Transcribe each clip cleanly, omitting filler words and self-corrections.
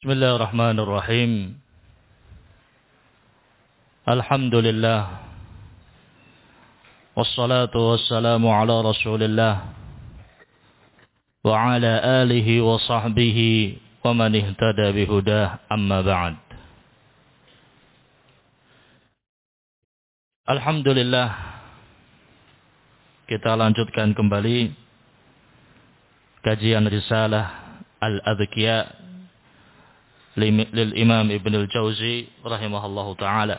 Bismillahirrahmanirrahim. Alhamdulillah. Wassalatu wassalamu ala Rasulillah wa ala alihi wa sahbihi wa man ihtada bihudah, amma ba'd. Alhamdulillah, kita lanjutkan kembali kajian risalah Al-Adhkiya lil Imam Ibn al-Jawzi rahimahullahu ta'ala.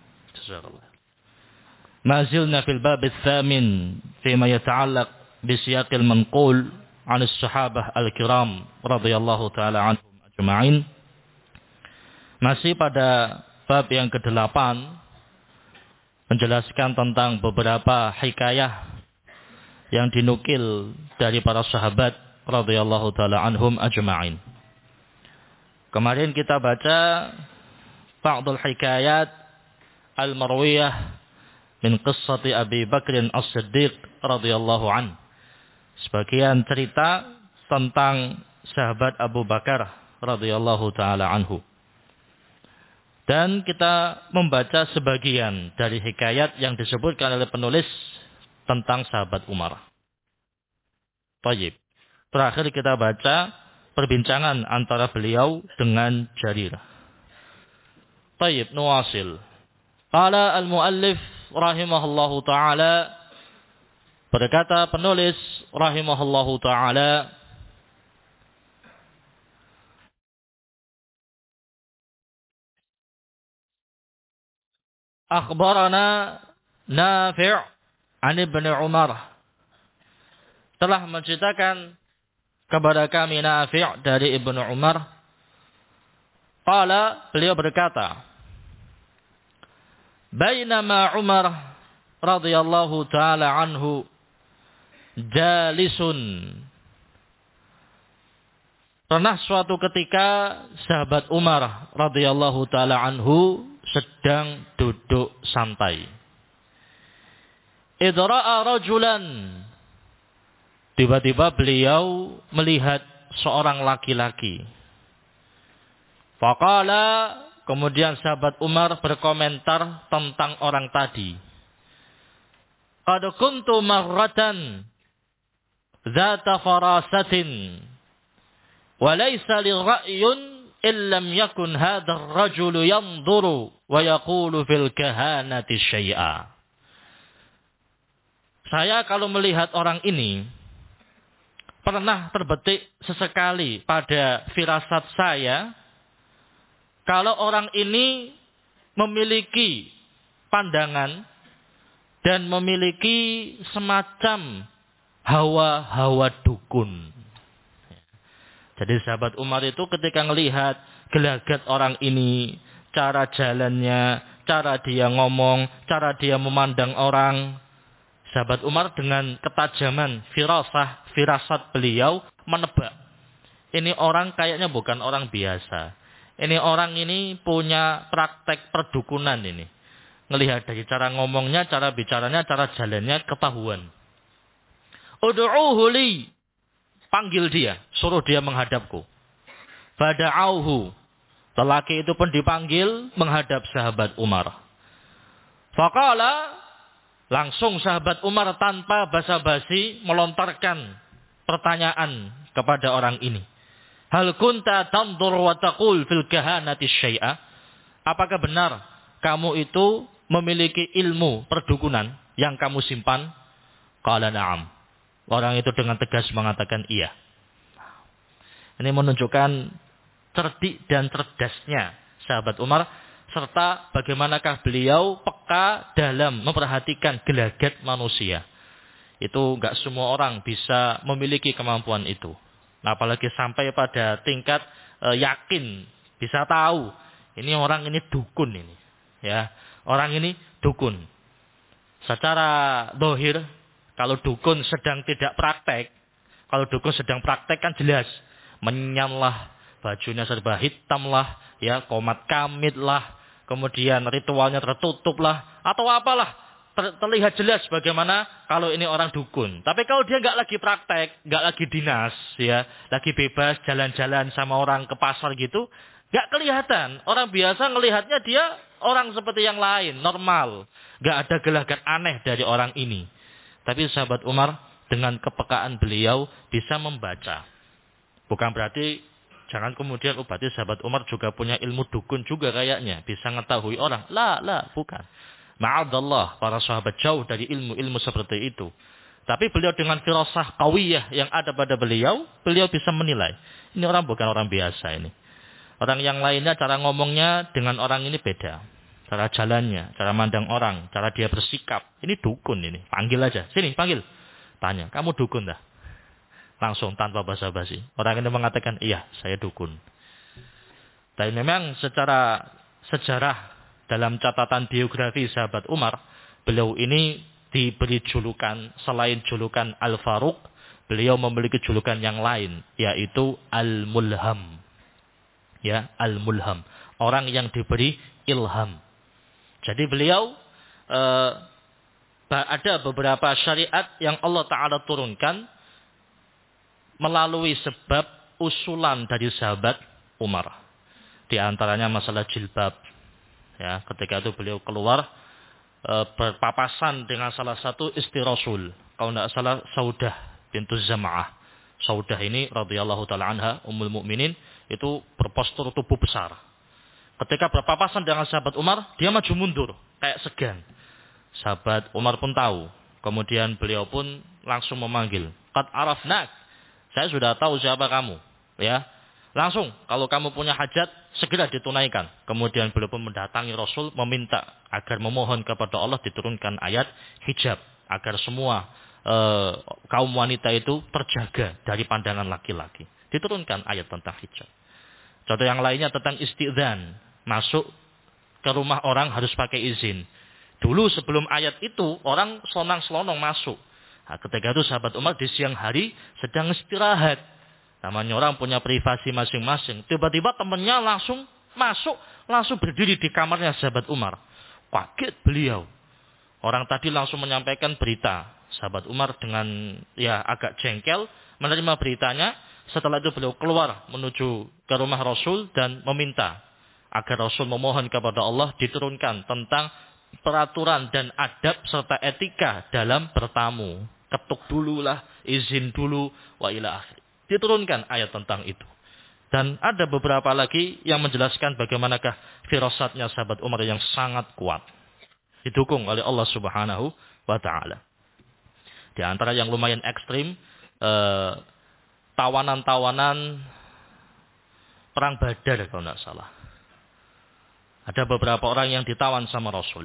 Ma zilna fil bab ats-tsamin fima yata'allaq bi siyaqil manqul 'an as-sahabah al-kiram radhiyallahu ta'ala anhum ajma'in. Masih pada bab yang ke-8 menjelaskan tentang beberapa hikayah yang dinukil dari para sahabat radhiyallahu ta'ala anhum ajma'in. Kemarin kita baca ba'dul hikayat al-marwiyah min qissati Abi Bakr as-Siddiq radhiyallahu an. Sebagian cerita tentang sahabat Abu Bakar radhiyallahu taala anhu. Dan kita membaca sebagian dari hikayat yang disebutkan oleh penulis tentang sahabat Umar. Baik. Terakhir kita baca perbincangan antara beliau dengan Jarir. Baik, nuwasil. Qala al-muallif rahimahullahu ta'ala, berkata penulis rahimahullahu ta'ala, akhbarana Nafi' an Ibn Umar, telah menceritakan kepada kami Nafi' dari Ibnu Umar. Qala, beliau berkata, bainama Umar radhiyallahu taala anhu jalisun. Pernah suatu ketika sahabat Umar radhiyallahu taala anhu sedang duduk santai. Idh ra'a rajulan, tiba-tiba beliau melihat seorang laki-laki. Faqala, kemudian sahabat Umar berkomentar tentang orang tadi. Qad kuntu marratan dzata farasatin wa laysa li ra'yun illam yakun hadha ar-rajulu yanzuru wa yaqulu fil kahanati syai'a. Saya kalau melihat orang ini pernah terbetik sesekali pada firasat saya kalau orang ini memiliki pandangan dan memiliki semacam hawa-hawa dukun. Jadi sahabat Umar itu ketika melihat gelagat orang ini, cara jalannya, cara dia ngomong, cara dia memandang orang, sahabat Umar dengan ketajaman firasat beliau menebak. Ini orang kayaknya bukan orang biasa. Ini orang ini punya praktek perdukunan ini. Ngelihat dari cara ngomongnya, cara bicaranya, cara jalannya ketahuan. Ud'uhu li, panggil dia, suruh dia menghadapku. Fada'auhu, lelaki itu pun dipanggil menghadap sahabat Umar. Faqala, langsung sahabat Umar tanpa basa-basi melontarkan pertanyaan kepada orang ini. Hal kunta tandur wa taqul fil kahanati syai'a? Apakah benar kamu itu memiliki ilmu perdukunan yang kamu simpan? Qala na'am. Orang itu dengan tegas mengatakan iya. Ini menunjukkan cerdik dan cerdasnya sahabat Umar, serta bagaimanakah beliau peka dalam memperhatikan gelagat manusia. Itu enggak semua orang bisa memiliki kemampuan itu. Nah, apalagi sampai pada tingkat yakin, bisa tahu ini orang ini dukun ini, ya. Orang ini dukun. Secara zahir, kalau dukun sedang tidak praktek, kalau dukun sedang praktek kan jelas, menyan lah, bajunya serba hitam lah, ya, komat kamit lah, kemudian ritualnya tertutup lah, atau apalah. Terlihat jelas bagaimana kalau ini orang dukun. Tapi kalau dia nggak lagi praktek, nggak lagi dinas, ya, lagi bebas jalan-jalan sama orang ke pasar gitu, Gak kelihatan. Orang biasa ngelihatnya dia orang seperti yang lain, normal. Gak ada gelagat aneh dari orang ini. Tapi sahabat Umar dengan kepekaan beliau bisa membaca. Bukan berarti jangan kemudian berarti sahabat Umar juga punya ilmu dukun juga kayaknya. Bisa mengetahui orang. Bukan. Ma'adallah, para sahabat jauh dari ilmu-ilmu seperti itu. Tapi beliau dengan firasah qawiyah yang ada pada beliau bisa menilai. Ini orang bukan orang biasa ini. Orang yang lainnya cara ngomongnya dengan orang ini beda. Cara jalannya, cara mandang orang, cara dia bersikap. Ini dukun ini. Panggil aja. Sini, panggil. Tanya, kamu dukun dah? Langsung tanpa basa-basi. Orang ini mengatakan, iya, saya dukun. Tapi memang secara sejarah dalam catatan biografi sahabat Umar, beliau ini diberi julukan, selain julukan Al-Faruq, beliau memiliki julukan yang lain, yaitu Al-Mulham. Ya, Al-Mulham. Orang yang diberi ilham. Jadi beliau ada beberapa syariat yang Allah Ta'ala turunkan melalui sebab usulan dari sahabat Umar. Di antaranya masalah jilbab. Ya, ketika itu beliau keluar berpapasan dengan salah satu istri Rasul. Kalau tidak salah Saudah bintu Zam'ah. Saudah ini radhiyallahu taala anha, ummul mukminin, itu berpostur tubuh besar. Ketika berpapasan dengan sahabat Umar, dia maju mundur, kayak segan. Sahabat Umar pun tahu. Kemudian beliau pun langsung memanggil, "Qad arafnak." Saya sudah tahu siapa kamu, ya. Langsung, kalau kamu punya hajat, segera ditunaikan. Kemudian beliau pun mendatangi Rasul, meminta agar memohon kepada Allah diturunkan ayat hijab. Agar semua kaum wanita itu terjaga dari pandangan laki-laki. Diturunkan ayat tentang hijab. Contoh yang lainnya tentang istidzan. Masuk ke rumah orang harus pakai izin. Dulu sebelum ayat itu, orang selonang-selonong masuk. Nah, ketika itu sahabat Umar di siang hari sedang istirahat. Namanya orang punya privasi masing-masing. Tiba-tiba temannya langsung masuk, langsung berdiri di kamarnya sahabat Umar. Kaget beliau. Orang tadi langsung menyampaikan berita. Sahabat Umar dengan agak jengkel menerima beritanya. Setelah itu beliau keluar menuju ke rumah Rasul dan meminta agar Rasul memohon kepada Allah diturunkan tentang peraturan dan adab serta etika dalam bertamu. Ketuk dulu lah, izin dulu, wa ila akhir. Diturunkan ayat tentang itu. Dan ada beberapa lagi yang menjelaskan bagaimanakah firasatnya sahabat Umar yang sangat kuat. Didukung oleh Allah Subhanahu wa ta'ala. Di antara yang lumayan ekstrim, tawanan-tawanan perang Badar kalau tidak salah. Ada beberapa orang yang ditawan sama Rasul.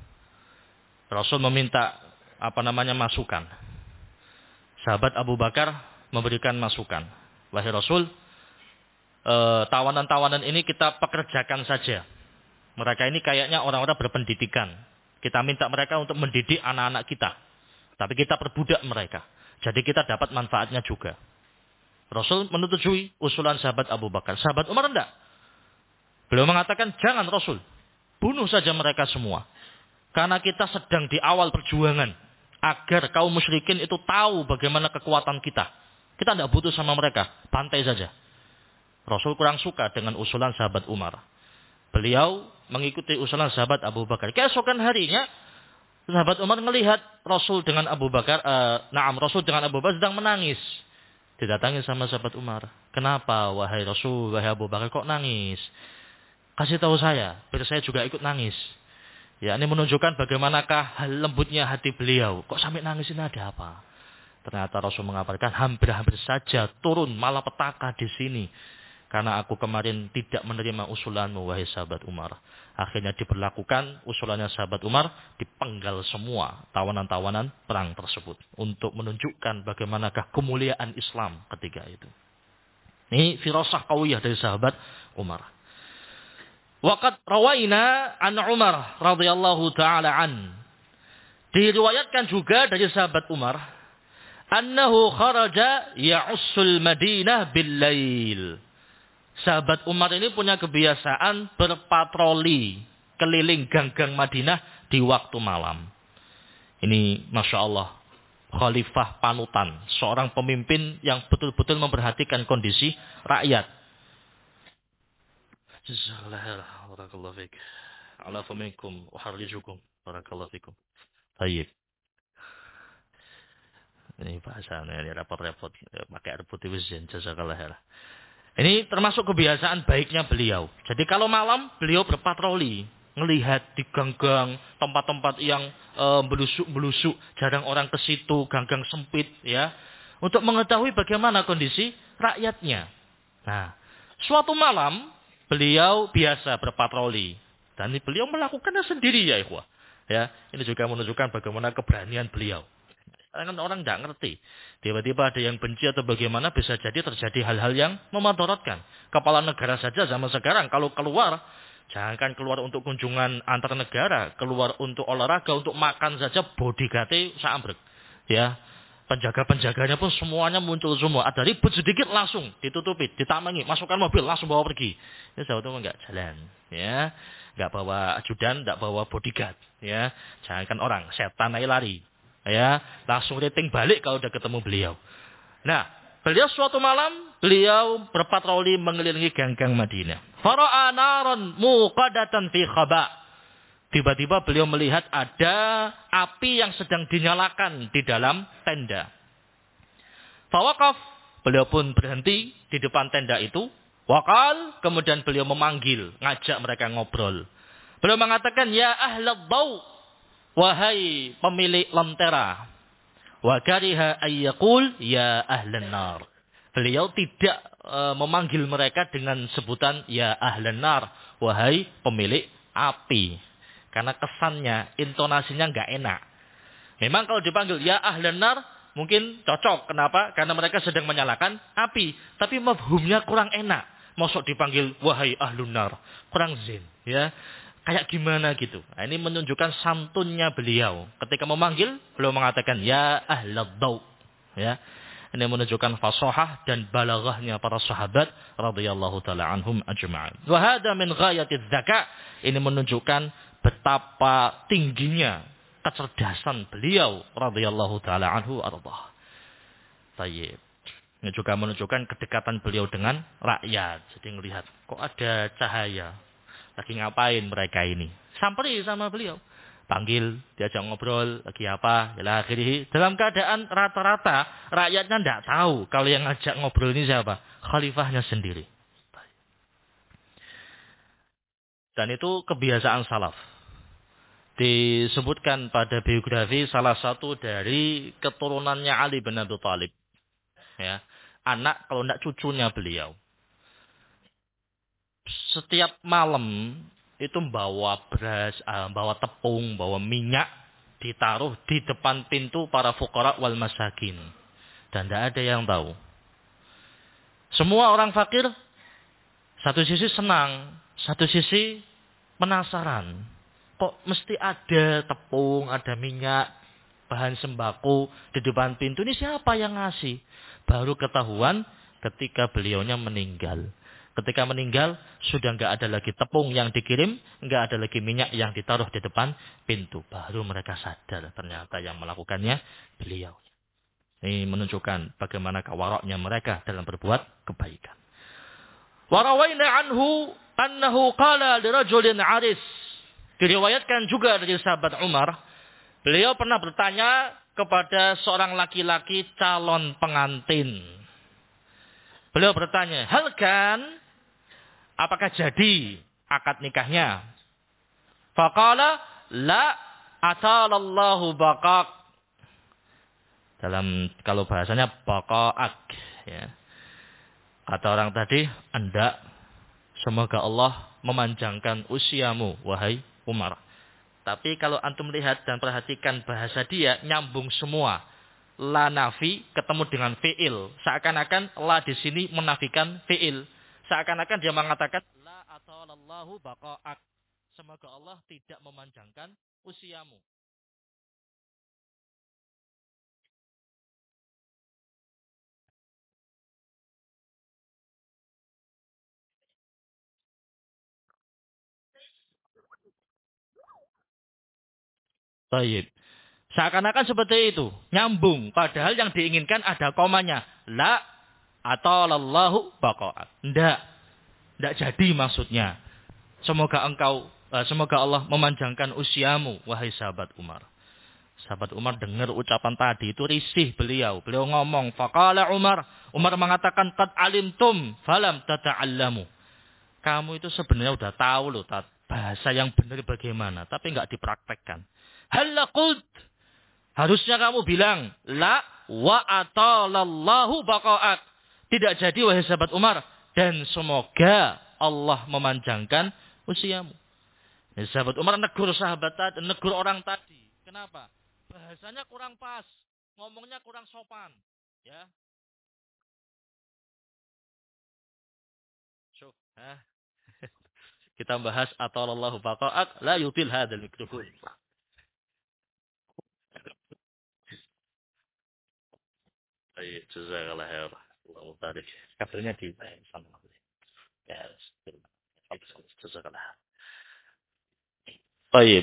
Rasul meminta masukan. Sahabat Abu Bakar memberikan masukan. Wahai Rasul, tawanan-tawanan ini kita pekerjakan saja. Mereka ini kayaknya orang-orang berpendidikan. Kita minta mereka untuk mendidik anak-anak kita. Tapi kita perbudak mereka. Jadi kita dapat manfaatnya juga. Rasul menyetujui usulan sahabat Abu Bakar. Sahabat Umar enggak. Beliau mengatakan, jangan Rasul. Bunuh saja mereka semua. Karena kita sedang di awal perjuangan. Agar kaum musyrikin itu tahu bagaimana kekuatan kita. Kita tidak butuh sama mereka. Bantai saja. Rasul kurang suka dengan usulan sahabat Umar. Beliau mengikuti usulan sahabat Abu Bakar. Keesokan harinya, sahabat Umar melihat Rasul dengan Abu Bakar. Rasul dengan Abu Bakar sedang menangis. Didatangi sama sahabat Umar. Kenapa wahai Rasul, wahai Abu Bakar kok nangis? Kasih tahu saya, biar saya juga ikut nangis. Ya, ini menunjukkan bagaimanakah lembutnya hati beliau. Kok sampai nangis ini ada apa? Ternyata Rasul mengabarkan hampir-hampir saja turun malapetaka di sini. Karena aku kemarin tidak menerima usulanmu wahai sahabat Umar. Akhirnya diberlakukan usulannya sahabat Umar, dipenggal semua tawanan-tawanan perang tersebut. Untuk menunjukkan bagaimanakah kemuliaan Islam ketika itu. Ini firasah qawiyah dari sahabat Umar. Waqad rawaina an Umar radhiyallahu taala an. Diriwayatkan juga dari sahabat Umar, annahu kharaja ya'ussul Madinah bil lail. Sahabat Umar ini punya kebiasaan berpatroli keliling gang-gang Madinah di waktu malam. Ini Masya Allah, khalifah panutan, seorang pemimpin yang betul-betul memperhatikan kondisi rakyat. Jazakallah barakallahu fiik. Alafu minkum wa harrijukum. Barakallahu fikum. Baik. Ini bahasanya ini repot-repot pakai rebut itu jazakallah khair. Ini termasuk kebiasaan baiknya beliau. Jadi kalau malam beliau berpatroli, melihat di gang-gang, tempat-tempat yang belusuk-belusuk, jarang orang ke situ, gang-gang sempit ya, untuk mengetahui bagaimana kondisi rakyatnya. Nah, suatu malam beliau biasa berpatroli dan beliau melakukannya sendiri ya ikhwah. Ya, ini juga menunjukkan bagaimana keberanian beliau. Kan orang tidak ngerti. Tiba-tiba ada yang benci atau bagaimana bisa jadi terjadi hal-hal yang memudaratkan. Kepala negara saja zaman sekarang kalau keluar, jangankan keluar untuk kunjungan antar negara, keluar untuk olahraga, untuk makan saja bodyguard-nya saambrek. Ya. Penjaga-penjaganya pun semuanya muncul semua. Ada ribut sedikit langsung ditutupi, ditamangi, masukkan mobil langsung bawa pergi. Ya sahabat enggak jalan, ya. Enggak bawa ajudan, enggak bawa bodyguard, ya. Jangankan orang, setan aja lari. Ya, langsung rating balik kalau udah ketemu beliau. Nah, beliau suatu malam beliau berpatroli mengelilingi gang-gang Madinah. Fara'a naran muqadatan fi khaba. Tiba-tiba beliau melihat ada api yang sedang dinyalakan di dalam tenda. Fawaqaf, beliau pun berhenti di depan tenda itu. Waqal, kemudian beliau memanggil, ngajak mereka ngobrol. Beliau mengatakan, ya ahlad daw, wahai pemilik lentera. Wa kariha ayyaqul ya ahlan nar. Beliau tidak memanggil mereka dengan sebutan ya ahlan nar, wahai pemilik api. Karena kesannya, intonasinya enggak enak. Memang kalau dipanggil ya ahlan nar mungkin cocok. Kenapa? Karena mereka sedang menyalakan api, tapi mafhumnya kurang enak. Mosok dipanggil wahai ahlun nar, kurang zen, ya. Kayak gimana gitu. Nah, ini menunjukkan santunnya beliau. Ketika memanggil, beliau mengatakan, ya ahlad daw. Ya. Ini menunjukkan fasahah dan balaghahnya para sahabat radhiyallahu taala anhum ajma'in. Wa hadza min ghayatiz zaka. Ini menunjukkan betapa tingginya kecerdasan beliau radhiyallahu taala anhu ardah. Tayyib. Ini juga menunjukkan kedekatan beliau dengan rakyat. Jadi melihat kok ada cahaya. Lagi ngapain mereka ini? Samperi sama beliau. Panggil, diajak ngobrol, lagi apa? Ya akhirnya dalam keadaan rata-rata rakyatnya tidak tahu kalau yang ngajak ngobrol ini siapa? Khalifahnya sendiri. Dan itu kebiasaan salaf. Disebutkan pada biografi salah satu dari keturunannya Ali bin Abi Thalib. Ya, anak kalau tidak cucunya beliau. Setiap malam itu bawa beras, bawa tepung, bawa minyak, ditaruh di depan pintu para fuqara wal masakin. Dan tidak ada yang tahu. Semua orang fakir, satu sisi senang, satu sisi penasaran. Kok mesti ada tepung, ada minyak, bahan sembako di depan pintu, ini siapa yang ngasih? Baru ketahuan ketika beliaunya meninggal. Ketika meninggal, sudah enggak ada lagi tepung yang dikirim, enggak ada lagi minyak yang ditaruh di depan pintu. Baru mereka sadar ternyata yang melakukannya beliau. Ini menunjukkan bagaimana kawaraknya mereka dalam berbuat kebaikan. Warawaina anhu annahu qala lirajulin aris. Diriwayatkan juga dari sahabat Umar, beliau pernah bertanya kepada seorang laki-laki calon pengantin. Beliau bertanya, hal kan, apakah jadi akad nikahnya? Faqala, la atalallahu baqaq. Kalau bahasanya baqa'ak. Ya. Kata orang tadi, enggak. Semoga Allah memanjangkan usiamu, wahai Umar. Tapi kalau antum lihat dan perhatikan bahasa dia, nyambung semua. La nafi ketemu dengan fi'il. Seakan-akan la di sini menafikan fi'il. Seakan-akan dia mengatakan la atalallahu baqa'ak. Semoga Allah tidak memanjangkan usiamu. Baik. Seakan-akan seperti itu. Nyambung. Padahal yang diinginkan ada komanya. La atalallahu baqa'ak. Tidak. Tidak jadi maksudnya. Semoga Allah memanjangkan usiamu, wahai sahabat Umar. Sahabat Umar dengar ucapan tadi itu risih beliau. Beliau ngomong, faqala Umar. Umar mengatakan, qad alimtum falam tata'allamu. Kamu itu sebenarnya udah tahu loh bahasa yang benar bagaimana, tapi enggak dipraktekkan. Halla qult. Harusnya kamu bilang, la wa atalallahu baqa'ak. Tidak jadi wahai sahabat Umar, dan semoga Allah memanjangkan usiamu. Ya, sahabat Umar negur orang tadi. Kenapa? Bahasanya kurang pas, ngomongnya kurang sopan, ya. Kita bahas atallahu baqa'ak la yutil hadzal mikrofon. Baik, jazakallahu khair. Allahu barik. Kabarnya di sana. Ya, jazakallahu. Baik.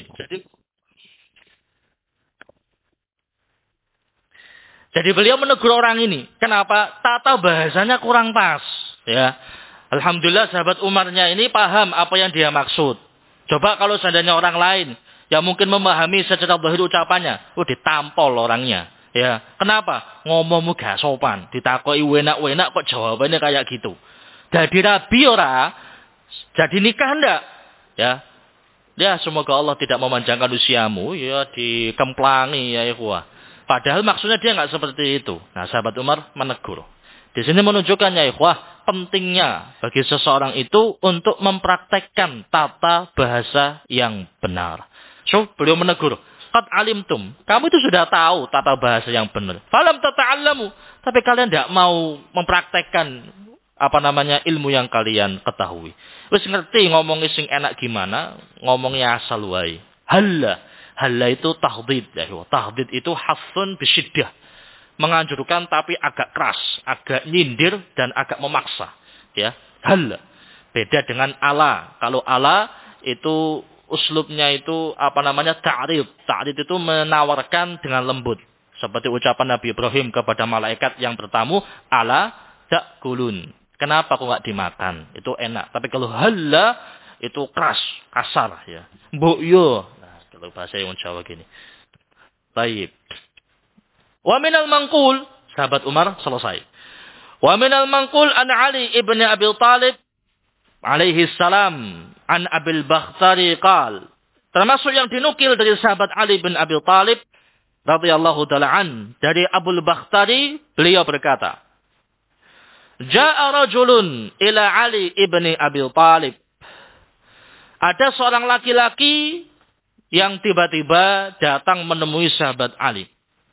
Jadi beliau menegur orang ini. Kenapa? Tata bahasanya kurang pas. Ya. Alhamdulillah sahabat Umarnya ini paham apa yang dia maksud. Coba kalau seandainya orang lain yang mungkin memahami secara zahir ucapannya, ditampol orangnya. Ya. Kenapa? Ngomongmu gak sopan. Ditakoi enak-enak kok jawabannya kayak gitu. Jadi rabi ora? Jadi nikah ndak? Ya. Ya, semoga Allah tidak memanjangkan usiamu. Ya, dikemplangi ya ikhwah. Padahal maksudnya dia nggak seperti itu. Nah, sahabat Umar menegur. Di sini menunjukkan ya ikhwah, pentingnya bagi seseorang itu untuk mempraktekkan tata bahasa yang benar. So, beliau menegur, qad alimtum. Kamu itu sudah tahu tata bahasa yang benar. Falam tata'allamu. Tapi kalian tidak mau mempraktekkan ilmu yang kalian ketahui. Wis ngerti ngomongnya sing enak gimana, ngomongnya asal wae. Halla itu tahdid. Tahdid itu hasun bisyiddah. Menganjurkan tapi agak keras. Agak nyindir dan agak memaksa. Ya, halla. Beda dengan ala. Kalau ala itu uslubnya itu ta'rid. Ta'rid itu menawarkan dengan lembut. Seperti ucapan Nabi Ibrahim kepada malaikat yang bertamu. Ala ta'kulun. Kenapa kok nggak dimakan? Itu enak. Tapi kalau halla itu keras, kasar. Ya. Mbok yo. Kalau bahasa yang Jawa gini. Baik. Wa minal manqul, sahabat Umar selesai. Wa minal manqul an Ali ibn Abi Talib alaihi salam an Abil Bakhtari qal. Termasuk yang dinukil dari sahabat Ali bin Abi Talib radhiyallahu taala an, dari Abul Bakhtari, beliau berkata, Ja'a rajulun ila Ali ibn Abi Talib. Ada seorang laki-laki yang tiba-tiba datang menemui sahabat Ali.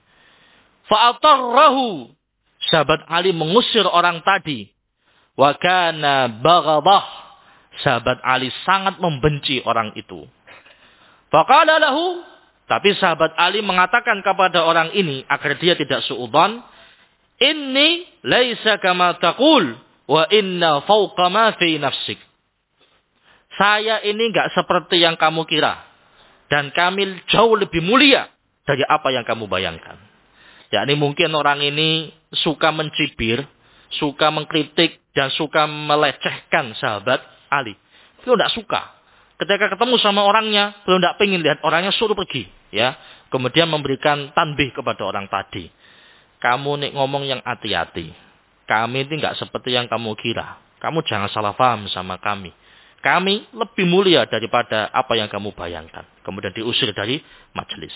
Fa'atarrahu. Sahabat Ali mengusir orang tadi. Wa kana baghadah. Sahabat Ali sangat membenci orang itu. Faqala lahu. Tapi sahabat Ali mengatakan kepada orang ini agar dia tidak suudzon. Inni laisa kama taqul. Wa inna fawqa ma fi nafsik. Saya ini enggak seperti yang kamu kira. Dan kami jauh lebih mulia dari apa yang kamu bayangkan. Yakni mungkin orang ini suka mencibir, suka mengkritik, dan suka melecehkan sahabat Ali. Beliau tidak suka. Ketika ketemu sama orangnya, beliau tidak ingin lihat orangnya, suruh pergi. Ya, kemudian memberikan tanbih kepada orang tadi. Kamu nih ngomong yang hati-hati. Kami ini nggak seperti yang kamu kira. Kamu jangan salah paham sama kami. Kami lebih mulia daripada apa yang kamu bayangkan. Kemudian diusir dari majelis.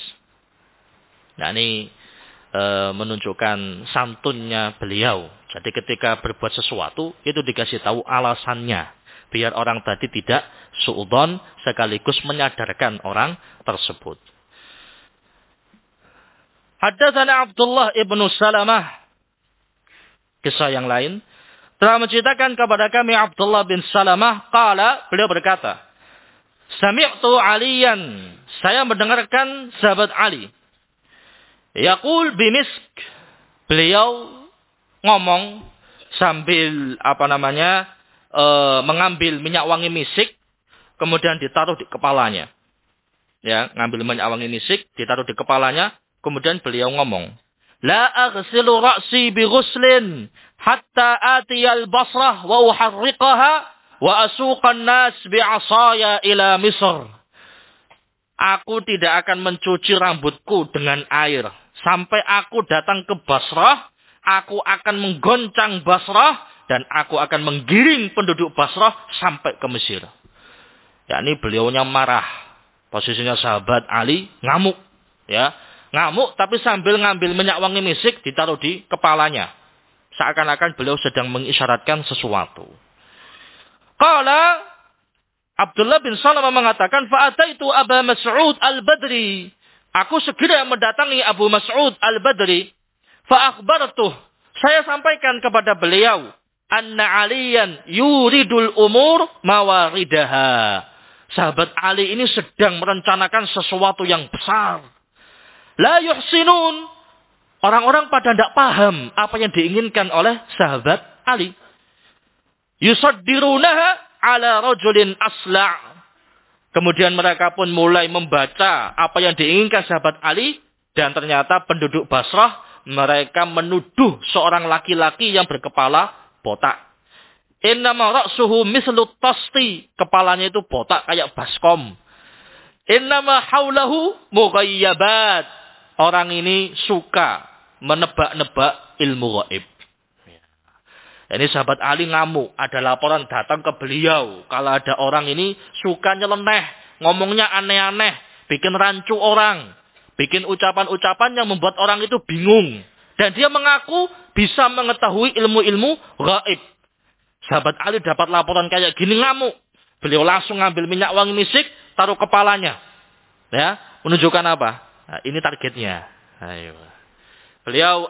Nah ini menunjukkan santunnya beliau. Jadi ketika berbuat sesuatu, itu dikasih tahu alasannya. Biar orang tadi tidak suudzon, sekaligus menyadarkan orang tersebut. Haddatsana Abdullah ibnu Salamah. Kisah yang lain. Telah menceritakan kepada kami Abdullah bin Salamah, qala, beliau berkata, Sami'tu Aliyan, saya mendengarkan sahabat Ali. Yaqul bimisk, beliau ngomong sambil mengambil minyak wangi misik, kemudian ditaruh di kepalanya. Ya, ngambil minyak wangi misik, ditaruh di kepalanya, kemudian beliau ngomong, La aghsilu ra'si bi ghuslin hatta atiyal Basrah wa uharriqaha wa asuqan nas bi'asaya ila Misr. Aku tidak akan mencuci rambutku dengan air sampai aku datang ke Basrah. Aku akan menggoncang Basrah dan aku akan menggiring penduduk Basrah sampai ke Mesir. Yakni beliaunya marah. Posisinya sahabat Ali ngamuk, ya. Ngamuk tapi sambil ngambil minyak wangi misik ditaruh di kepalanya. Seakan-akan beliau sedang mengisyaratkan sesuatu. Qala Abdullah bin Salam mengatakan, fa'ataitu Aba Mas'ud al-Badri. Aku segera mendatangi Abu Mas'ud al-Badri. Fa'akhbartuh. Saya sampaikan kepada beliau. Anna aliyan yuridul umur mawaridaha. Sahabat Ali ini sedang merencanakan sesuatu yang besar. La yuhsinun. Orang-orang pada tidak paham apa yang diinginkan oleh sahabat Ali. Yusaddirunaha ala rajulin asla'. Kemudian mereka pun mulai membaca apa yang diinginkan sahabat Ali. Dan ternyata penduduk Basrah, mereka menuduh seorang laki-laki yang berkepala botak. Innama ra'suhu mislut tasti. Kepalanya itu botak kayak baskom. Innama haulahu mughayyabat. Orang ini suka menebak-nebak ilmu gaib. Ini sahabat Ali ngamuk. Ada laporan datang ke beliau. Kalau ada orang ini suka nyeleneh. Ngomongnya aneh-aneh. Bikin rancu orang. Bikin ucapan-ucapan yang membuat orang itu bingung. Dan dia mengaku bisa mengetahui ilmu-ilmu gaib. Sahabat Ali dapat laporan kayak gini ngamuk. Beliau langsung ngambil minyak wangi misik. Taruh kepalanya. Ya, menunjukkan apa? Nah, ini targetnya. Ayo. Beliau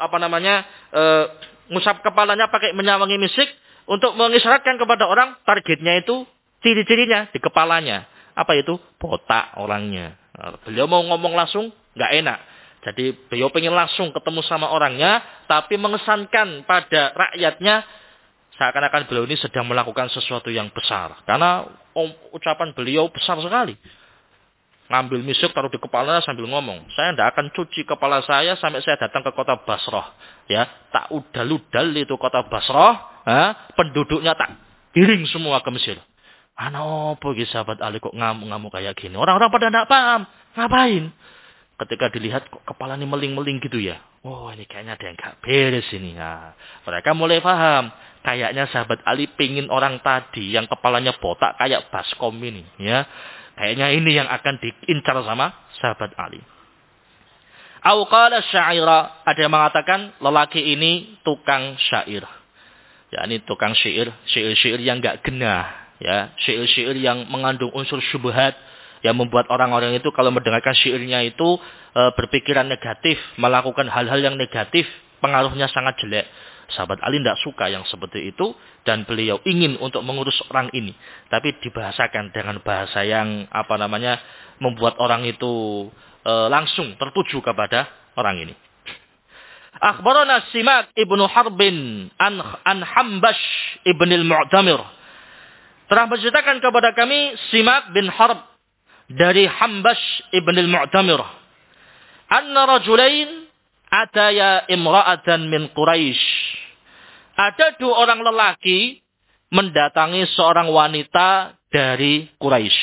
ngusap kepalanya pakai minyak wangi misik untuk mengisyaratkan kepada orang targetnya itu ciri-cirinya di kepalanya. Apa itu? Botak orangnya. Beliau mau ngomong langsung nggak enak. Jadi beliau pengen langsung ketemu sama orangnya, tapi mengesankan pada rakyatnya seakan-akan beliau ini sedang melakukan sesuatu yang besar. Karena ucapan beliau besar sekali. Ngambil misik taruh di kepala sambil ngomong. Saya tidak akan cuci kepala saya sampai saya datang ke kota Basrah. Ya, tak udal-udal itu kota Basrah. Penduduknya tak giring semua ke Mesir. Apa sahabat Ali kok ngamuk-ngamuk kayak gini. Orang-orang pada tidak paham. Ngapain? Ketika dilihat kok kepala ini meling-meling gitu ya. Oh ini kayaknya ada yang gak beres ini. Nah, mereka mulai paham. Kayaknya sahabat Ali pingin orang tadi yang kepalanya botak kayak baskom ini. Ya. Kayaknya ini yang akan diincar sama sahabat Ali. Au qala syaira, ada yang mengatakan lelaki ini tukang syair. Ya, ini tukang syair yang enggak genah, ya, syair yang mengandung unsur syubhat yang membuat orang-orang itu kalau mendengarkan syairnya itu berpikiran negatif, melakukan hal-hal yang negatif, pengaruhnya sangat jelek. Sahabat Ali tidak suka yang seperti itu dan beliau ingin untuk mengurus orang ini, tapi dibahasakan dengan bahasa yang membuat orang itu langsung tertuju kepada orang ini. Akhbarana Simak ibnu Harbin an Hambash ibn al-Mu'tamir. Telah menceritakan kepada kami Simak bin Harb dari Hambash ibn al-Mu'tamir. Anna rajulain ataya imra'atan min Quraisy. Ada dua orang lelaki mendatangi seorang wanita dari Quraisy.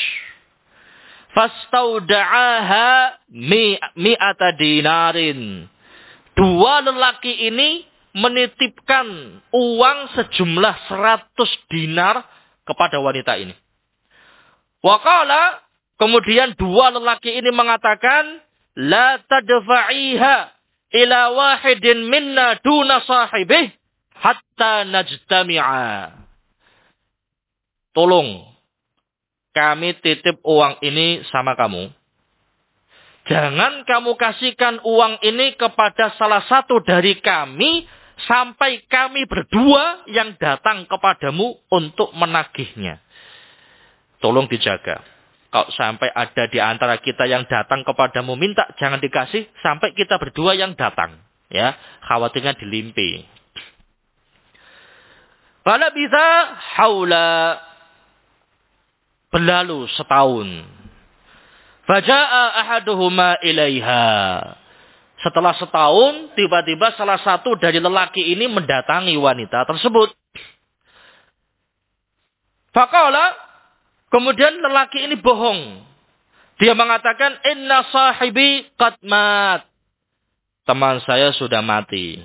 Fastauda'aha mi'ata dinarin. Dua lelaki ini menitipkan uang sejumlah 100 dinar kepada wanita ini. Waqala, kemudian dua lelaki ini mengatakan, la tadfa'iha ila wahidin minna duna sahibih hatta najtami'a. Tolong, kami titip uang ini sama kamu. Jangan kamu kasihkan uang ini kepada salah satu dari kami sampai kami berdua yang datang kepadamu untuk menagihnya. Tolong dijaga. Kalau sampai ada di antara kita yang datang kepadamu minta, jangan dikasih sampai kita berdua yang datang. Ya, khawatirnya dilimpi. Pada bisa haula, berlalu setahun. Faja'a ahaduhuma ilaiha. Setelah setahun, tiba-tiba salah satu dari lelaki ini mendatangi wanita tersebut. Faqala, kemudian lelaki ini bohong. Dia mengatakan, inna sahibi qad mat. Teman saya sudah mati.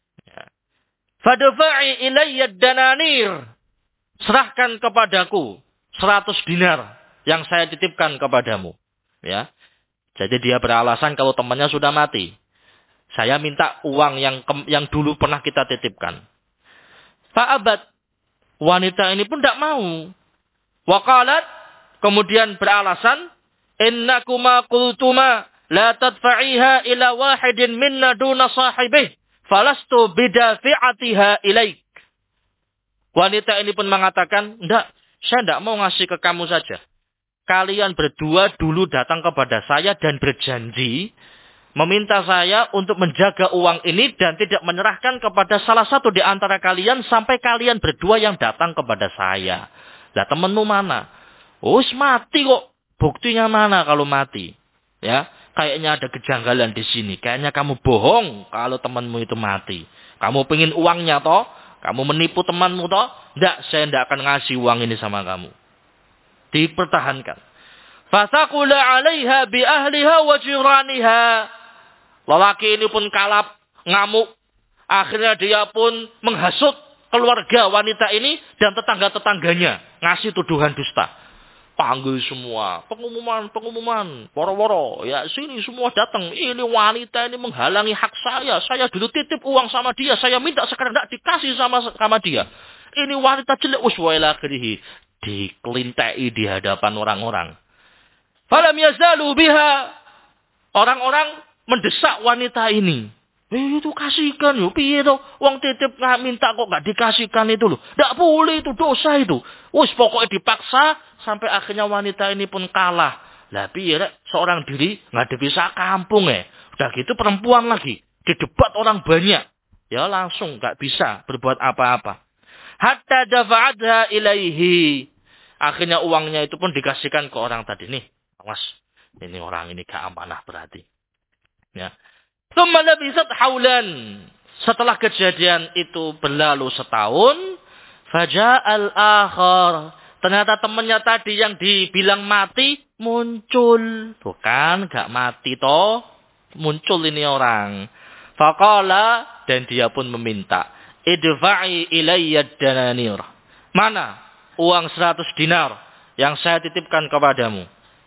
Fadfa'i ilayya dananir. Serahkan kepadaku 100 dinar yang saya titipkan kepadamu. Ya. Jadi dia beralasan kalau temannya sudah mati. Saya minta uang yang dulu pernah kita titipkan. Fa'abat. Wanita ini pun tidak mau. Waqalat. Kemudian beralasan. Innakuma qultuma la tadfa'iha ila wahidin minna duna sahibih. Falastu bidafi'atiha ilaik. Wanita ini pun mengatakan, enggak, saya enggak mau ngasih ke kamu saja. Kalian berdua dulu datang kepada saya dan berjanji, meminta saya untuk menjaga uang ini dan tidak menyerahkan kepada salah satu di antara kalian sampai kalian berdua yang datang kepada saya. Lah temenmu mana? Us mati kok. Buktinya mana kalau mati? Ya. Kayaknya ada kejanggalan di sini. Kayaknya kamu bohong kalau temanmu itu mati. Kamu pengen uangnya toh? Kamu menipu temanmu toh? Enggak, saya tidak akan ngasih uang ini sama kamu. Dipertahankan. Fasaqula 'alaiha bi ahliha wa jiraniha. Lelaki ini pun kalap, ngamuk. Akhirnya dia pun menghasut keluarga wanita ini dan tetangga-tetangganya. Ngasih tuduhan dusta. Panggil semua, pengumuman, woro-woro, ya sini semua datang. Ini wanita ini menghalangi hak saya. Saya dulu titip uang sama dia, saya minta sekarang tidak dikasih sama dia. Ini wanita jelek uswailah kerihi, dikelintai di hadapan orang-orang. Falam yazalu biha. Orang-orang mendesak wanita ini. Itu kasihkan yuk, piye to? Wong titip nggak minta kok nggak dikasihkan itu loh. Nggak boleh itu, dosa itu. Wis pokoknya dipaksa sampai akhirnya wanita ini pun kalah. Lah piye rek, seorang diri nggak bisa kampung ya. Udah gitu perempuan lagi, didebat orang banyak. Ya langsung nggak bisa berbuat apa-apa. Hatta dafa'adha ilaihi. Akhirnya uangnya itu pun dikasihkan ke orang tadi nih. Awas, ini orang ini gak amanah berarti. Ya. Tsumma labisat haulan. Setelah kejadian itu berlalu setahun, faja'al akhar. Ternyata temannya tadi yang dibilang mati muncul. Bukan, gak mati toh. Muncul ini orang. Faqala, dan dia pun meminta, idfa'i ilayya dananir. Mana uang 100 dinar yang saya titipkan kepadamu?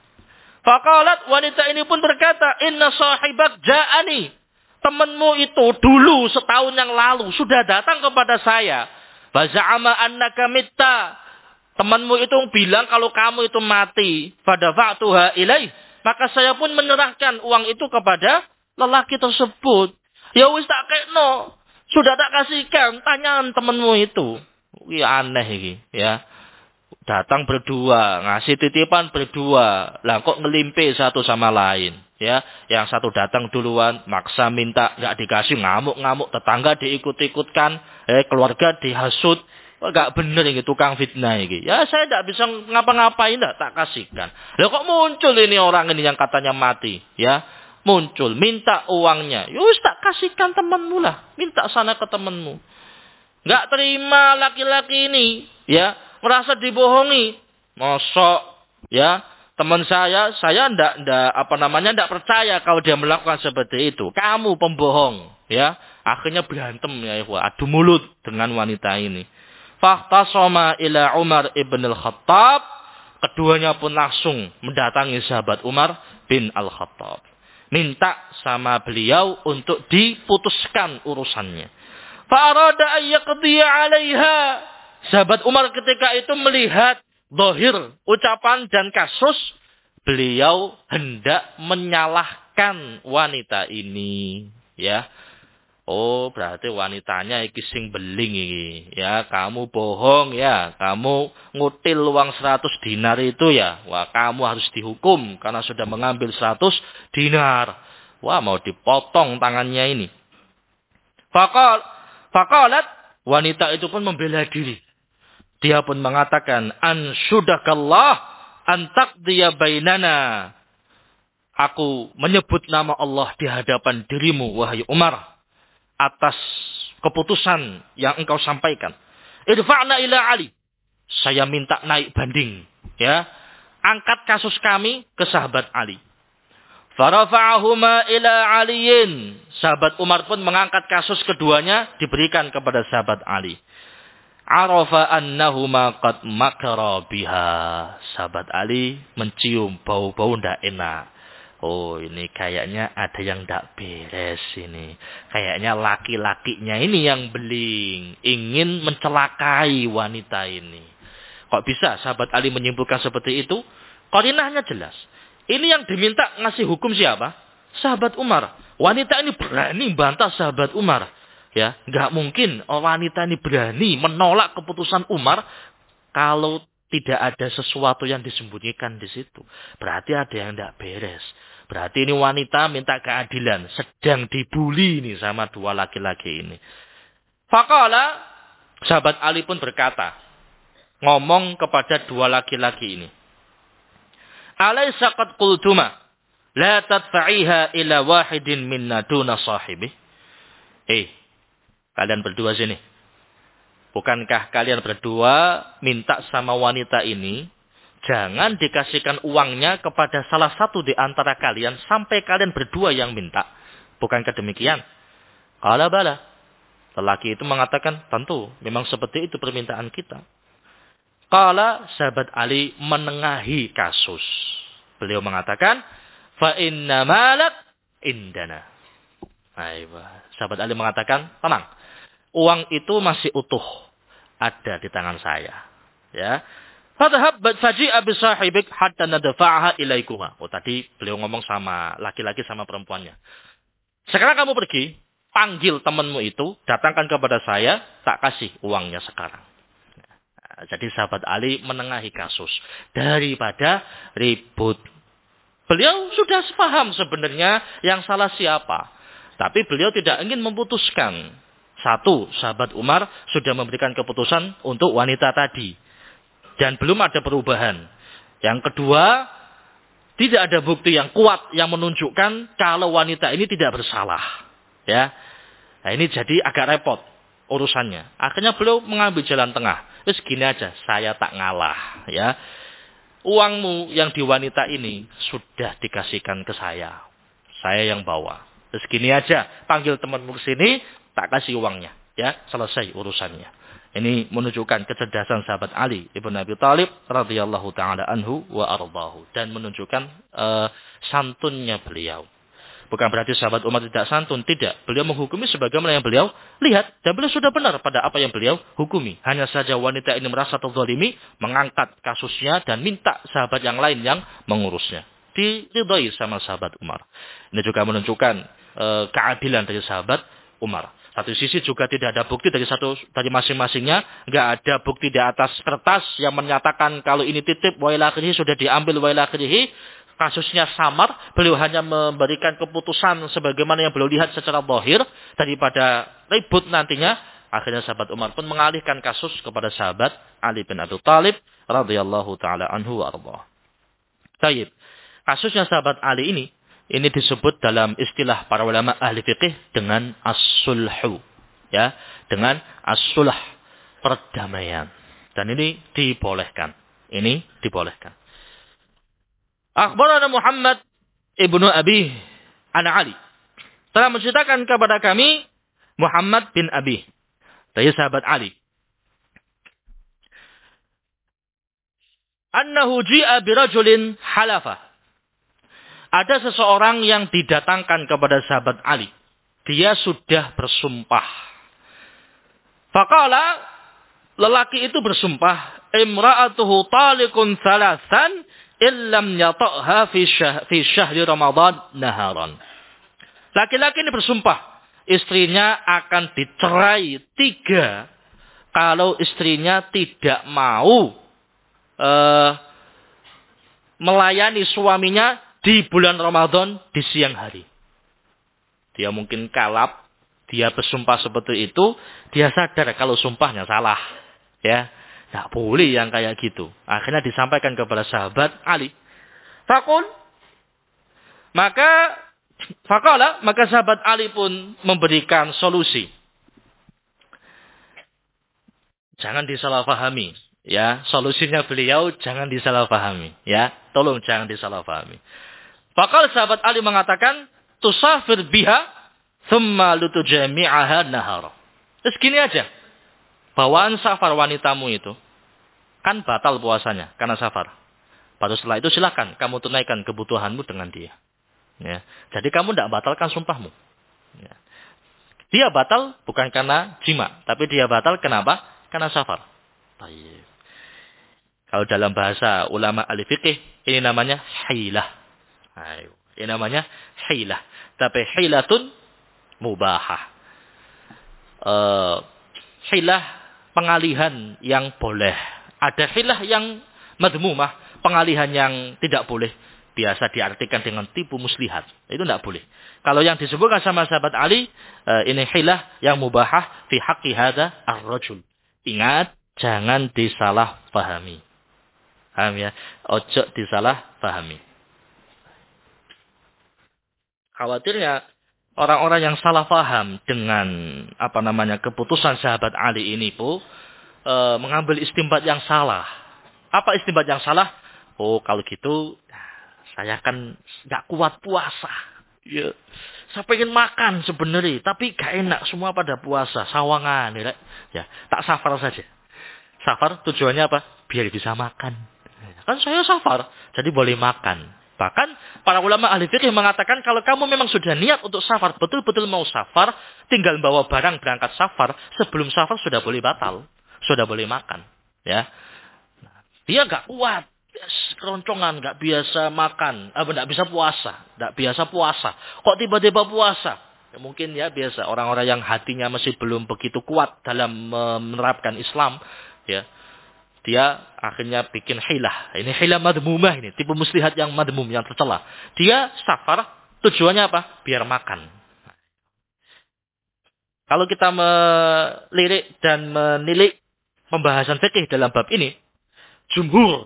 Faqalat, wanita ini pun berkata, inna sahibak ja'ani. Temanmu itu dulu setahun yang lalu sudah datang kepada saya. Faza'ama annaka mitta. Temanmu itu bilang kalau kamu itu mati. Fadafa'tuha ilaih. Maka saya pun menyerahkan uang itu kepada lelaki tersebut. Ya wis tak kekno. Sudah tak kasihkan. Tanyaan temanmu itu. Ini aneh ini. Ya. Datang berdua, ngasih titipan berdua. Lah kok ngelimpe satu sama lain, ya. Yang satu datang duluan, maksa minta, enggak dikasih, ngamuk-ngamuk, tetangga diikut-ikutkan, keluarga dihasut. Enggak bener ini tukang fitnah ini. Ya saya enggak bisa ngapa-ngapain, enggak tak kasihkan. Lah kok muncul ini orang ini yang katanya mati, ya. Muncul, minta uangnya. Yus tak kasihkan temanmu lah, minta sana ke temanmu. Enggak terima laki-laki ini, ya. Merasa dibohongi. Mosok, ya, teman saya ndak percaya kalau dia melakukan seperti itu. Kamu pembohong, ya. Akhirnya berantem ya, adu mulut dengan wanita ini. Fahtasama ila Umar ibn al-Khattab. Keduanya pun langsung mendatangi sahabat Umar bin al-Khattab. Minta sama beliau untuk diputuskan urusannya. Fa'arada an yaqdiya 'alaiha. Sahabat Umar ketika itu melihat zahir ucapan dan kasus, beliau hendak menyalahkan wanita ini, ya. Oh, berarti wanitanya iki sing beling iki, ya. Kamu bohong ya, kamu ngutil uang 100 dinar itu ya. Wah, kamu harus dihukum karena sudah mengambil 100 dinar. Wah, mau dipotong tangannya ini. Faqalat, wanita itu pun membela diri. Dia pun mengatakan, anshudakallah antaqdiya bainana. Aku menyebut nama Allah di hadapan dirimu, wahai Umar, atas keputusan yang engkau sampaikan. Idfa'na ila Ali. Saya minta naik banding. Ya. Angkat kasus kami ke sahabat Ali. Farafa'ahuma ila aliyin. Sahabat Umar pun mengangkat kasus keduanya, diberikan kepada sahabat Ali. Arafa annahuma qad makara biha. Sahabat Ali mencium bau-bau ndak enak. Oh, ini kayaknya ada yang ndak beres ini. Kayaknya laki-lakinya ini yang beling, ingin mencelakai wanita ini. Kok bisa sahabat Ali menyimpulkan seperti itu? Qarinahnya jelas. Ini yang diminta ngasih hukum siapa? Sahabat Umar. Wanita ini berani bantah sahabat Umar. Ya, nggak mungkin wanita ini berani menolak keputusan Umar kalau tidak ada sesuatu yang disembunyikan di situ. Berarti ada yang tidak beres. Berarti ini wanita minta keadilan, sedang dibuli ini sama dua laki-laki ini. Faqala, sahabat Ali pun berkata, ngomong kepada dua laki-laki ini. Alaysa qad qultuma la tadfa'iha ila wahidin minna duna sahibi. Kalian berdua sini. Bukankah kalian berdua minta sama wanita ini, jangan dikasihkan uangnya kepada salah satu di antara kalian sampai kalian berdua yang minta. Bukankah demikian? Qala bala. Lelaki itu mengatakan, tentu, memang seperti itu permintaan kita. Qala, sahabat Ali menengahi kasus. Beliau mengatakan, fa inna malak indana. Sahabat Ali mengatakan, tenang. Uang itu masih utuh. Ada di tangan saya. Ya. Fadhhab faji'a bi sahibik hatta nadfa'aha ilaikuma. Oh, tadi beliau ngomong sama laki-laki sama perempuannya. Sekarang kamu pergi, panggil temanmu itu, datangkan kepada saya, tak kasih uangnya sekarang. Nah, jadi sahabat Ali menengahi kasus daripada ribut. Beliau sudah paham sebenarnya yang salah siapa. Tapi beliau tidak ingin memutuskan. Satu, sahabat Umar sudah memberikan keputusan untuk wanita tadi. Dan belum ada perubahan. Yang kedua, tidak ada bukti yang kuat yang menunjukkan kalau wanita ini tidak bersalah. Ya. Nah, ini jadi agak repot urusannya. Akhirnya beliau mengambil jalan tengah. Terus gini aja, saya tak ngalah. Ya. Uangmu yang di wanita ini sudah dikasihkan ke saya. Saya yang bawa. Terus gini aja, panggil temanmu ke sini, tak kasih uangnya. Ya, selesai urusannya. Ini menunjukkan kecerdasan sahabat Ali ibn Abi Thalib radhiyallahu taala anhu wa ardahu, dan menunjukkan santunnya beliau. Bukan berarti sahabat Umar tidak santun, tidak. Beliau menghukumi sebagaimana yang beliau lihat, dan beliau sudah benar pada apa yang beliau hukumi. Hanya saja wanita ini merasa terzalimi, mengangkat kasusnya dan minta sahabat yang lain yang mengurusnya. Diridhai sama sahabat Umar. Ini juga menunjukkan keadilan dari sahabat Umar. Satu sisi juga tidak ada bukti dari masing-masingnya, nggak ada bukti di atas kertas yang menyatakan kalau ini titip wailakhirihi sudah diambil wailakhirihi, kasusnya samar, beliau hanya memberikan keputusan sebagaimana yang beliau lihat secara zahir, daripada ribut nantinya. Akhirnya sahabat Umar pun mengalihkan kasus kepada sahabat Ali bin Abi Thalib radhiyallahu taala anhu wa ardhah. Baik. Kasusnya sahabat Ali ini disebut dalam istilah para ulama ahli fikih dengan as-sulhu. Ya, dengan as-sulh, perdamaian. Dan ini dibolehkan. Ini dibolehkan. Akhbarana Muhammad ibnu Abi an Ali telah menceritakan kepada kami Muhammad bin Abi dari sahabat Ali. Annahu ji'a birajulin halafa. Ada seseorang yang didatangkan kepada sahabat Ali. Dia sudah bersumpah. Faqala, lelaki itu bersumpah, imra'atuhu talikun thalathan illam yata'ha fi syahri Ramadan naharan. Laki-laki ini bersumpah, istrinya akan dicerai 3 kalau istrinya tidak mau melayani suaminya di bulan Ramadan di siang hari. Dia mungkin kalap, dia bersumpah seperti itu, dia sadar kalau sumpahnya salah. Ya, tidak boleh yang kayak gitu. Akhirnya disampaikan kepada sahabat Ali. Maka sahabat Ali pun memberikan solusi. Jangan disalahpahami. Ya, solusinya beliau jangan disalahpahami. Ya, tolong jangan disalahpahami. Bakal sahabat Ali mengatakan, tusafir biha, thumma lutujami'aha nahara. Terus gini aja. Bawaan safar wanitamu itu, kan batal puasanya karena safar. Baru setelah itu silakan kamu tunaikan kebutuhanmu dengan dia. Ya. Jadi kamu tidak batalkan sumpahmu. Ya. Dia batal bukan karena jima, tapi dia batal kenapa? Karena safar. Baik. Kalau dalam bahasa ulama ahli fikih, ini namanya hilah. Ayo. Ini namanya hilah. Tapi hilatun mubahah. Hilah pengalihan yang boleh. Ada hilah yang madmumah, pengalihan yang tidak boleh. Biasa diartikan dengan tipu muslihat. Itu tidak boleh. Kalau yang disebutkan sama sahabat Ali, ini hilah yang mubahah fi haqqi hadza ar-rajul. Ingat, jangan disalah pahami. Paham ya? Ojo disalah pahami. Khawatirnya orang-orang yang salah paham dengan keputusan sahabat Ali ini mengambil istinbat yang salah. Apa istinbat yang salah? Oh, kalau gitu saya kan nggak kuat puasa. Ya, saya pengen makan sebenarnya, tapi gak enak semua pada puasa, sawangan ya. Tak safar saja. Safar tujuannya apa? Biar bisa makan. Kan saya safar, jadi boleh makan. Bahkan para ulama ahli fikih mengatakan kalau kamu memang sudah niat untuk safar, betul-betul mau safar, tinggal bawa barang berangkat safar, sebelum safar sudah boleh batal, sudah boleh makan. Ya, dia nggak kuat, keroncongan, nggak biasa makan, nggak bisa puasa, nggak biasa puasa. Kok tiba-tiba puasa? Ya, mungkin ya biasa orang-orang yang hatinya masih belum begitu kuat dalam menerapkan Islam, ya. Dia akhirnya bikin hilah. Ini hilah madmumah ini. Tipu muslihat yang madmum, yang tercela. Dia safar, tujuannya apa? Biar makan. Kalau kita melirik dan menilik pembahasan fikih dalam bab ini, jumhur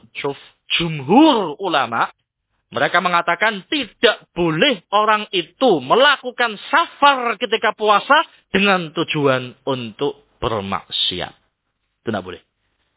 ulama, mereka mengatakan tidak boleh orang itu melakukan safar ketika puasa dengan tujuan untuk bermaksiat. Itu tidak boleh.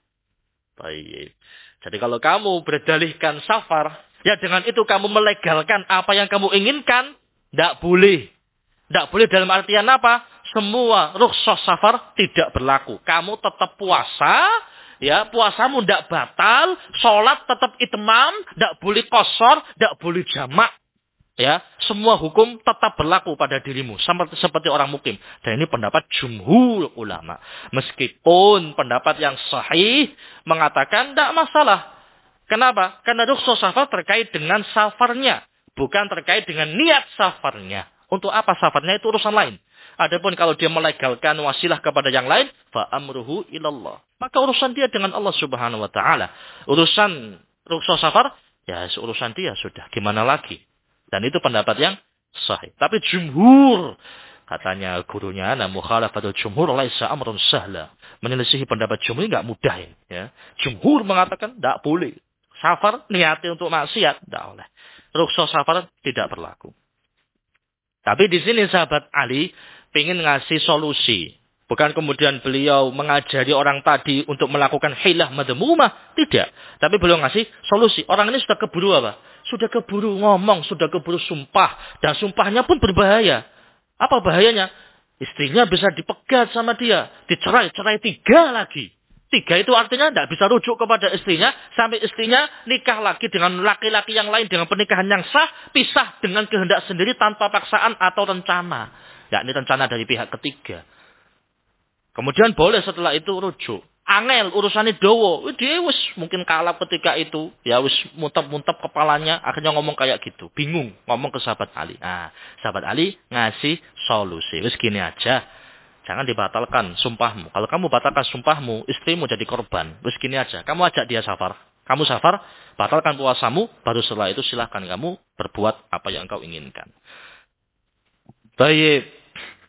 Baik. Jadi kalau kamu berdalihkan safar, ya dengan itu kamu melegalkan apa yang kamu inginkan, tidak boleh. Tidak boleh dalam artian apa? Semua rukhsah safar tidak berlaku. Kamu tetap puasa, ya puasamu tidak batal, sholat tetap itmam, tidak boleh qashar, tidak boleh jamak. Ya, semua hukum tetap berlaku pada dirimu seperti orang mukim. Dan ini pendapat jumhur ulama. Meskipun pendapat yang sahih mengatakan tidak masalah. Kenapa? Karena rukhsah safar terkait dengan safarnya, bukan terkait dengan niat safarnya. Untuk apa safarnya itu urusan lain. Adapun kalau dia melegalkan wasilah kepada yang lain, fa amruhu ilallah. Maka urusan dia dengan Allah Subhanahu wa taala. Urusan rukhsah safar, ya urusan dia sudah. Gimana lagi? Dan itu pendapat yang sahih. Tapi jumhur, katanya gurunya, mukhalafatul jumhur laisa amrun sahla. Menyelisihi pendapat jumhur enggak mudah ini, ya. Jumhur mengatakan enggak boleh. Safar niatnya untuk maksiat, enggak boleh. Rukhsah safar tidak berlaku. Tapi di sini sahabat Ali ingin ngasih solusi. Bukan kemudian beliau mengajari orang tadi untuk melakukan hilah madmumah. Tidak. Tapi beliau ngasih solusi. Orang ini sudah keburu apa? Sudah keburu ngomong, sudah keburu sumpah. Dan sumpahnya pun berbahaya. Apa bahayanya? Istrinya bisa dipegat sama dia. Cerai 3 lagi. 3 itu artinya tidak bisa rujuk kepada istrinya. Sampai istrinya nikah lagi dengan laki-laki yang lain. Dengan pernikahan yang sah. Pisah dengan kehendak sendiri tanpa paksaan atau rencana. Ya, ini rencana dari pihak ketiga. Kemudian boleh setelah itu rujuk. Angel urusannya dowo. Dia wis mungkin kalah ketika itu. Ya wis muntap-muntap kepalanya. Akhirnya ngomong kayak gitu. Bingung ngomong ke sahabat Ali. Nah, sahabat Ali ngasih solusi. Wis gini aja. Jangan dibatalkan sumpahmu. Kalau kamu batalkan sumpahmu, istrimu jadi korban. Wis gini aja. Kamu ajak dia safar. Kamu safar, batalkan puasamu. Baru setelah itu silahkan kamu berbuat apa yang kau inginkan. Baik.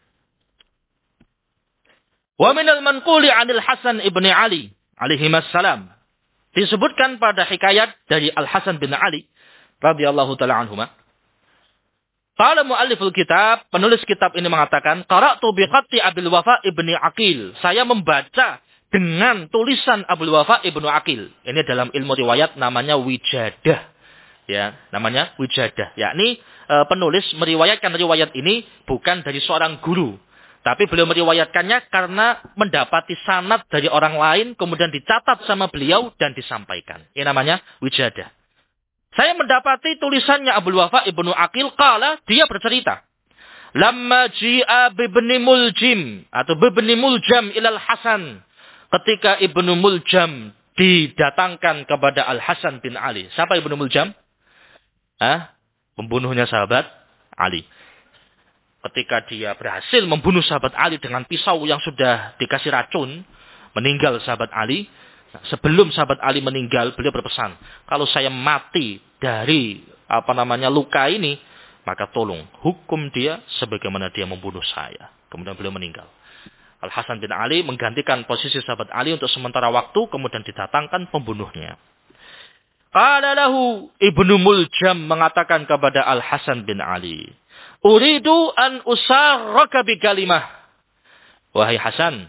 Wa minal manquli 'anil Hasan ibn Ali alaihi wassalam. Disebutkan pada hikayat dari Al Hasan bin Ali radhiyallahu taala anhuma. Qala mualliful kitab, penulis kitab ini mengatakan, qara'tu bi khatti Abil Wafa ibni Aqil. Saya membaca dengan tulisan Abul Wafa Ibnu Aqil. Ini dalam ilmu riwayat namanya wijadah. Ya, namanya wijadah. Yakni penulis meriwayatkan riwayat ini bukan dari seorang guru. Tapi beliau meriwayatkannya karena mendapati sanad dari orang lain, kemudian dicatat sama beliau dan disampaikan. Ini namanya wijadah. Saya mendapati tulisannya Abul Wafa Ibnu Aqil, qala, dia bercerita. Lamma ji'a bibni muljim, atau bibni muljam ilal Hasan. Ketika Ibnu Muljam didatangkan kepada Al-Hasan bin Ali. Siapa Ibnu Muljam? Pembunuhnya sahabat Ali. Ketika dia berhasil membunuh sahabat Ali dengan pisau yang sudah dikasih racun, meninggal sahabat Ali. Sebelum sahabat Ali meninggal, beliau berpesan, kalau saya mati dari luka ini, maka tolong hukum dia sebagaimana dia membunuh saya. Kemudian beliau meninggal. Al-Hasan bin Ali menggantikan posisi sahabat Ali untuk sementara waktu, kemudian didatangkan pembunuhnya. Qala lahu Ibnu Muljam mengatakan kepada Al-Hasan bin Ali, uridu an usarraka bi kalimah. Wahai Hasan,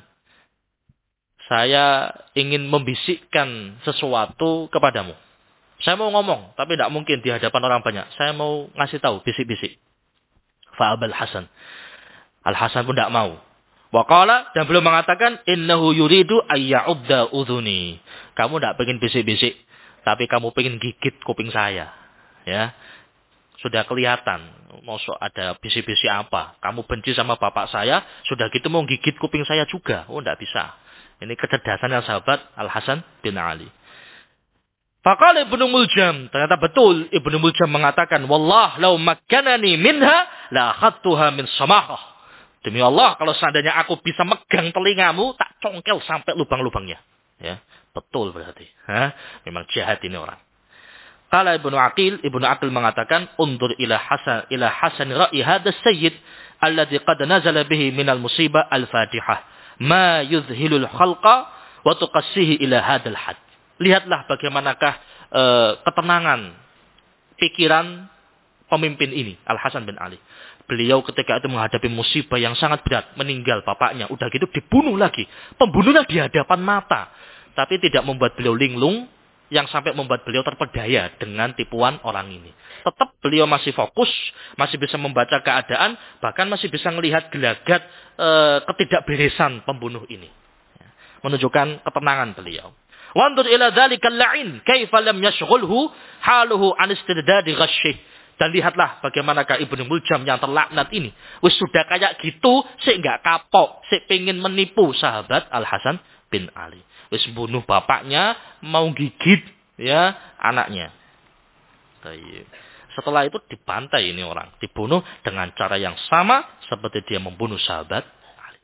saya ingin membisikkan sesuatu kepadamu. Saya mau ngomong, tapi tidak mungkin di hadapan orang banyak. Saya mau ngasih tahu, bisik-bisik. Fa'abal Hasan. Al-Hasan pun tidak mau. Waqala, dan beliau mengatakan, innahu yuridu ayya'udda udhuni. Kamu tidak pengen bisik-bisik, tapi kamu pengen gigit kuping saya. Ya, sudah kelihatan. Maksud ada bisik-bisik apa? Kamu benci sama bapak saya, sudah gitu mau gigit kuping saya juga. Oh, tidak bisa. Ini kecerdasan yang sahabat Al-Hasan bin Ali. Faqala Ibnu Muljam, ternyata betul Ibnu Muljam mengatakan, wallah law makkanani minha la akhadtuha min samahah. Demi Allah, kalau seandainya aku bisa megang telingamu, tak congkel sampai lubang-lubangnya. Ya, betul berarti. Memang jahat ini orang. Qala Ibnu Aqil mengatakan, undur ila Hasan ra'i hadha sayyid alladhi qad nazala bihi minal musibah al-fatihah. Ma yuzhilul khalqa wa tuqassihi ila hadal had. Lihatlah bagaimanakah ketenangan pikiran pemimpin ini, Al-Hasan bin Ali. Beliau ketika itu menghadapi musibah yang sangat berat, meninggal bapaknya, udah gitu dibunuh lagi. Pembunuhnya di hadapan mata. Tapi tidak membuat beliau linglung, yang sampai membuat beliau terpedaya dengan tipuan orang ini. Tetap beliau masih fokus, masih bisa membaca keadaan, bahkan masih bisa melihat gelagat ketidakberesan pembunuh ini. Menunjukkan ketenangan beliau. Wandur ila dzalikal la'in kaifa lam yashghulhu haluhu an istidadi ghasyih. Dan lihatlah bagaimanakah Ibnu Muljam yang terlaknat ini. Wis sudah kayak gitu, sik enggak kapok, sik pengin menipu sahabat Al-Hasan bin Ali. Wis bunuh bapaknya, mau gigit ya anaknya. Baik. Setelah itu dibantai ini orang, dibunuh dengan cara yang sama seperti dia membunuh sahabat Ali.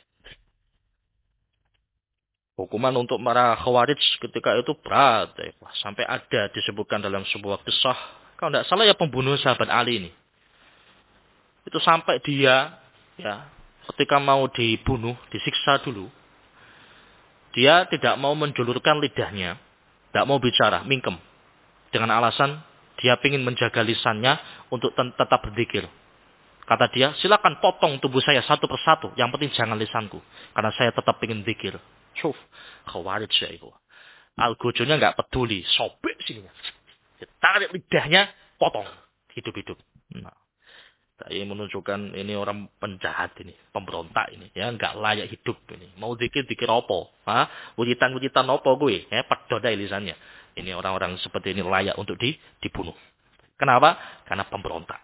Hukuman untuk para khawarij ketika itu berat. Sampai ada disebutkan dalam sebuah kisah. Kalau tidak salah ya pembunuh sahabat Ali ini. Itu sampai dia ya ketika mau dibunuh, disiksa dulu. Dia tidak mau menjulurkan lidahnya. Tidak mau bicara, mingkem. Dengan alasan dia ingin menjaga lisannya untuk tetap berzikir. Kata dia, silakan potong tubuh saya satu persatu. Yang penting jangan lisanku. Karena saya tetap ingin zikir. Syuf, khawarij ya itu. Al-Gojonya nggak peduli. Sobek sini. Tarik lidahnya, potong. Hidup-hidup. Nah, ini menunjukkan ini orang penjahat ini. Pemberontak ini. Ya, nggak layak hidup ini. Mau zikir apa? Wujitan-wujitan apa gue? Ya, pedodai lisannya. Ini orang-orang seperti ini layak untuk dibunuh. Kenapa? Karena pemberontak.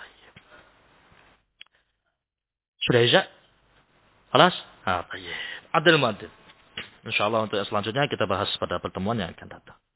Sudah Isya? Alas? Adil muadil. InsyaAllah untuk selanjutnya kita bahas pada pertemuan yang akan datang.